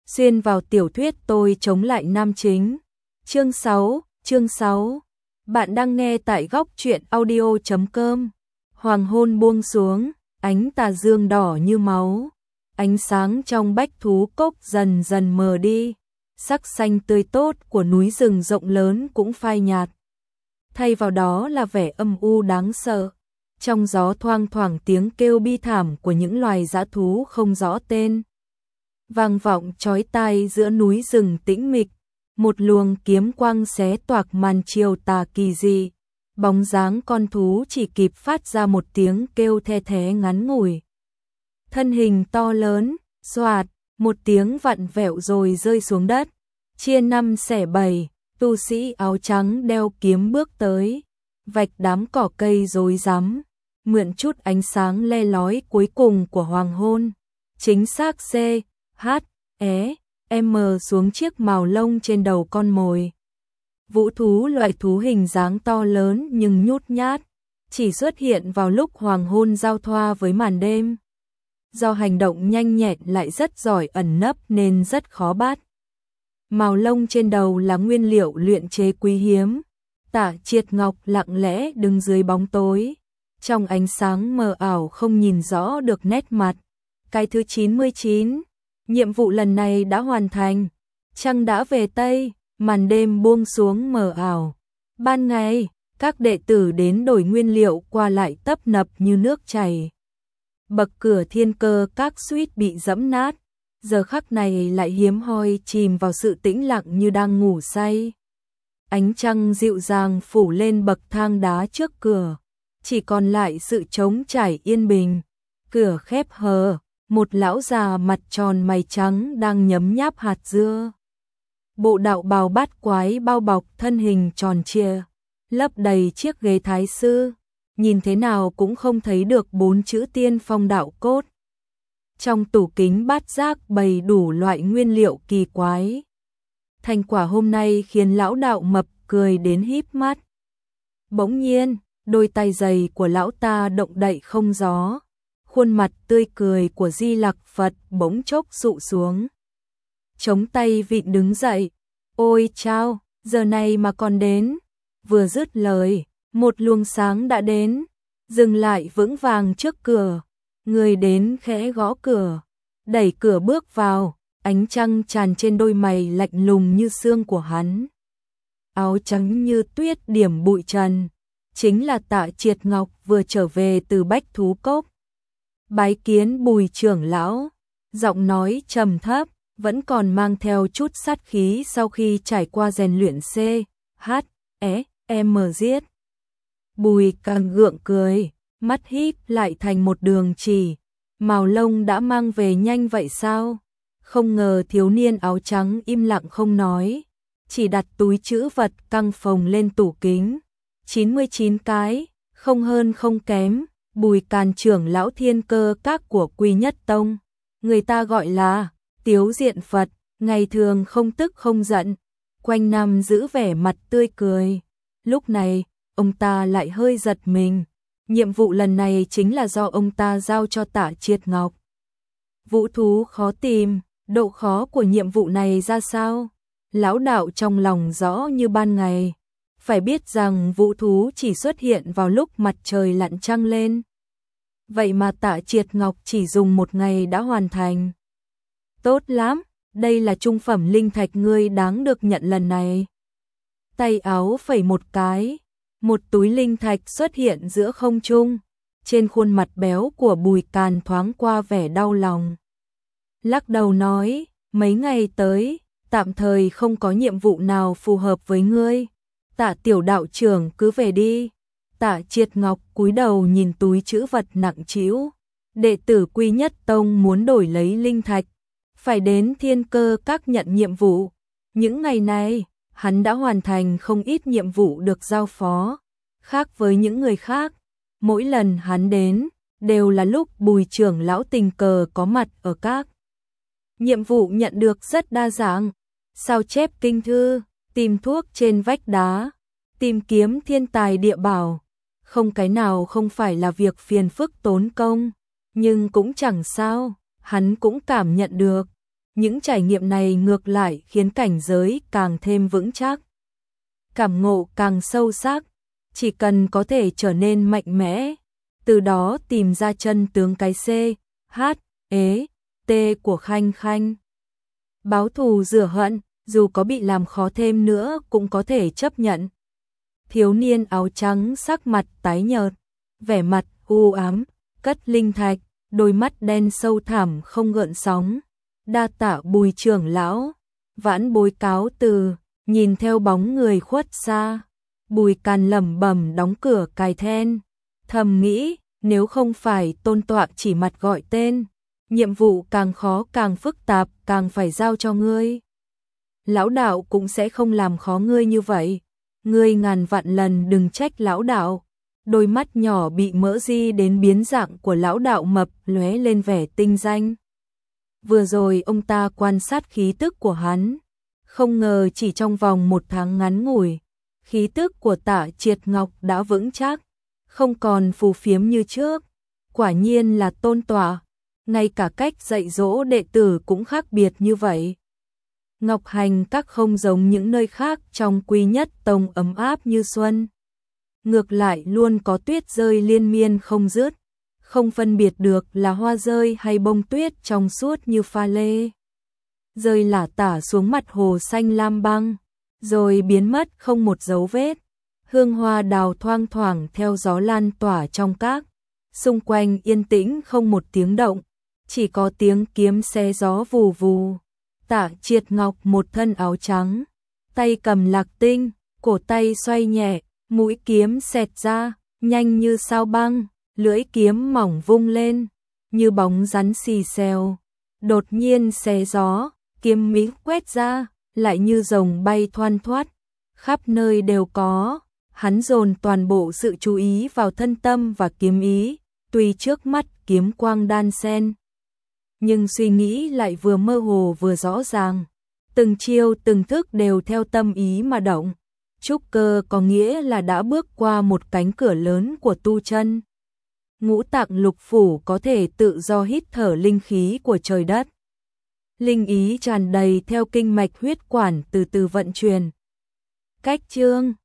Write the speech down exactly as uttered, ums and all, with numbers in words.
xuyên vào tiểu thuyết tôi chống lại nam chính. Chương sáu, chương sáu. Bạn đang nghe tại góc truyện audio chấm com. Hoàng hôn buông xuống, ánh tà dương đỏ như máu. Ánh sáng trong bách thú cốc dần dần mờ đi. Sắc xanh tươi tốt của núi rừng rộng lớn cũng phai nhạt. Thay vào đó là vẻ âm u đáng sợ. Trong gió thoang thoảng tiếng kêu bi thảm của những loài dã thú không rõ tên. Vang vọng chói tai giữa núi rừng tĩnh mịch, một luồng kiếm quang xé toạc màn chiều tà kỳ dị. Bóng dáng con thú chỉ kịp phát ra một tiếng kêu the thé ngắn ngủi. Thân hình to lớn, xoạt, một tiếng vặn vẹo rồi rơi xuống đất, chia năm xẻ bảy. Tu sĩ áo trắng đeo kiếm bước tới, vạch đám cỏ cây rối rắm, mượn chút ánh sáng le lói cuối cùng của hoàng hôn, chính xác C, H, E, M xuống chiếc mào lông trên đầu con mồi. Vũ thú loại thú hình dáng to lớn nhưng nhút nhát, chỉ xuất hiện vào lúc hoàng hôn giao thoa với màn đêm. Do hành động nhanh nhẹn lại rất giỏi ẩn nấp nên rất khó bắt. Mào lông trên đầu là nguyên liệu luyện chế quý hiếm. Tả Triệt Ngọc lặng lẽ đứng dưới bóng tối, trong ánh sáng mờ ảo không nhìn rõ được nét mặt. Cái thứ chín mươi chín, nhiệm vụ lần này đã hoàn thành. Trăng đã về Tây, màn đêm buông xuống mờ ảo. Ban ngày, các đệ tử đến đổi nguyên liệu qua lại tấp nập như nước chảy. Bậc cửa thiên cơ các suýt bị dẫm nát. Giờ khắc này lại hiếm hoi chìm vào sự tĩnh lặng như đang ngủ say. Ánh trăng dịu dàng phủ lên bậc thang đá trước cửa, chỉ còn lại sự trống trải yên bình. Cửa khép hờ, một lão già mặt tròn mày trắng đang nhấm nháp hạt dưa. Bộ đạo bào bát quái bao bọc thân hình tròn trịa, lấp đầy chiếc ghế thái sư, nhìn thế nào cũng không thấy được bốn chữ tiên phong đạo cốt. Trong tủ kính bát giác bày đủ loại nguyên liệu kỳ quái. Thành quả hôm nay khiến lão đạo mập cười đến híp mắt. Bỗng nhiên, đôi tay dày của lão ta động đậy không gió. Khuôn mặt tươi cười của Di Lặc Phật bỗng chốc dụ xuống. Chống tay vịn đứng dậy. Ôi chao, giờ này mà còn đến. Vừa dứt lời, một luồng sáng đã đến, dừng lại vững vàng trước cửa. Người đến khẽ gõ cửa, đẩy cửa bước vào, ánh trăng tràn trên đôi mày lạnh lùng như xương của hắn. Áo trắng như tuyết điểm bụi trần, chính là Tạ Triệt Ngọc vừa trở về từ Bách Thú Cốc. Bái kiến Bùi trưởng lão, giọng nói trầm thấp, vẫn còn mang theo chút sát khí sau khi trải qua rèn luyện C, H, E, M giết. Bùi càng gượng cười, mắt híp lại thành một đường chỉ. Mào lông đã mang về nhanh vậy sao? Không ngờ thiếu niên áo trắng im lặng không nói, chỉ đặt túi trữ vật căng phồng lên tủ kính. chín mươi chín cái, không hơn không kém. Bùi Càn trưởng lão thiên cơ các của Quy Nhất Tông, người ta gọi là Tiếu Diện Phật, ngày thường không tức không giận, quanh năm giữ vẻ mặt tươi cười. Lúc này, ông ta lại hơi giật mình. Nhiệm vụ lần này chính là do ông ta giao cho Tạ Triệt Ngọc. Vũ thú khó tìm, độ khó của nhiệm vụ này ra sao? Lão đạo trong lòng rõ như ban ngày. Phải biết rằng vũ thú chỉ xuất hiện vào lúc mặt trời lặn trăng lên. Vậy mà Tạ Triệt Ngọc chỉ dùng một ngày đã hoàn thành. Tốt lắm, đây là trung phẩm linh thạch ngươi đáng được nhận lần này. Tay áo phẩy một cái. Một túi linh thạch xuất hiện giữa không trung, trên khuôn mặt béo của Bùi Càn thoáng qua vẻ đau lòng. Lắc đầu nói, mấy ngày tới, tạm thời không có nhiệm vụ nào phù hợp với ngươi. Tạ tiểu đạo trưởng cứ về đi. Tạ Triệt Ngọc cúi đầu nhìn túi trữ vật nặng trĩu. Đệ tử Quy Nhất Tông muốn đổi lấy linh thạch, phải đến thiên cơ các nhận nhiệm vụ. Những ngày này, hắn đã hoàn thành không ít nhiệm vụ được giao phó. Khác với những người khác, mỗi lần hắn đến, đều là lúc Bùi trưởng lão tình cờ có mặt ở các. Nhiệm vụ nhận được rất đa dạng, sao chép kinh thư, tìm thuốc trên vách đá, tìm kiếm thiên tài địa bảo. Không cái nào không phải là việc phiền phức tốn công, nhưng cũng chẳng sao, hắn cũng cảm nhận được. Những trải nghiệm này ngược lại khiến cảnh giới càng thêm vững chắc. Cảm ngộ càng sâu sắc, chỉ cần có thể trở nên mạnh mẽ, từ đó tìm ra chân tướng cái C, H, E, T của Khanh Khanh. Báo thù rửa hận, dù có bị làm khó thêm nữa cũng có thể chấp nhận. Thiếu niên áo trắng sắc mặt tái nhợt, vẻ mặt u ám, cất linh thạch, đôi mắt đen sâu thẳm không gợn sóng. Đa tạ Bùi trưởng lão, vãn bối cáo từ, nhìn theo bóng người khuất xa. Bùi Càn lẩm bẩm đóng cửa cài then, thầm nghĩ, nếu không phải tôn tọa chỉ mặt gọi tên, nhiệm vụ càng khó càng phức tạp càng phải giao cho ngươi. Lão đạo cũng sẽ không làm khó ngươi như vậy, ngươi ngàn vạn lần đừng trách lão đạo. Đôi mắt nhỏ bị mỡ di đến biến dạng của lão đạo mập lóe lên vẻ tinh danh. Vừa rồi ông ta quan sát khí tức của hắn, không ngờ chỉ trong vòng một tháng ngắn ngủi, khí tức của Tạ Triệt Ngọc đã vững chắc, không còn phù phiếm như trước. Quả nhiên là tôn tọa, ngay cả cách dạy dỗ đệ tử cũng khác biệt như vậy. Ngọc Hành Các không giống những nơi khác trong Quy Nhất Tông ấm áp như xuân. Ngược lại luôn có tuyết rơi liên miên không dứt, không phân biệt được là hoa rơi hay bông tuyết trong suốt như pha lê. Rơi lả tả xuống mặt hồ xanh lam băng, rồi biến mất không một dấu vết. Hương hoa đào thoang thoảng theo gió lan tỏa trong các. Xung quanh yên tĩnh không một tiếng động, chỉ có tiếng kiếm xé gió vù vù. Tạ Triệt Ngọc một thân áo trắng, tay cầm lạc tinh, cổ tay xoay nhẹ, mũi kiếm xẹt ra, nhanh như sao băng, lưỡi kiếm mỏng vung lên, như bóng rắn xì xèo. Đột nhiên xé gió, kiếm mỹ quét ra, lại như rồng bay thoăn thoắt, khắp nơi đều có. Hắn dồn toàn bộ sự chú ý vào thân tâm và kiếm ý, tuy trước mắt kiếm quang đan xen, nhưng suy nghĩ lại vừa mơ hồ vừa rõ ràng. Từng chiêu từng thức đều theo tâm ý mà động. Trúc cơ có nghĩa là đã bước qua một cánh cửa lớn của tu chân. Ngũ tạng lục phủ có thể tự do hít thở linh khí của trời đất. Linh ý tràn đầy theo kinh mạch huyết quản từ từ vận chuyển. Cách chương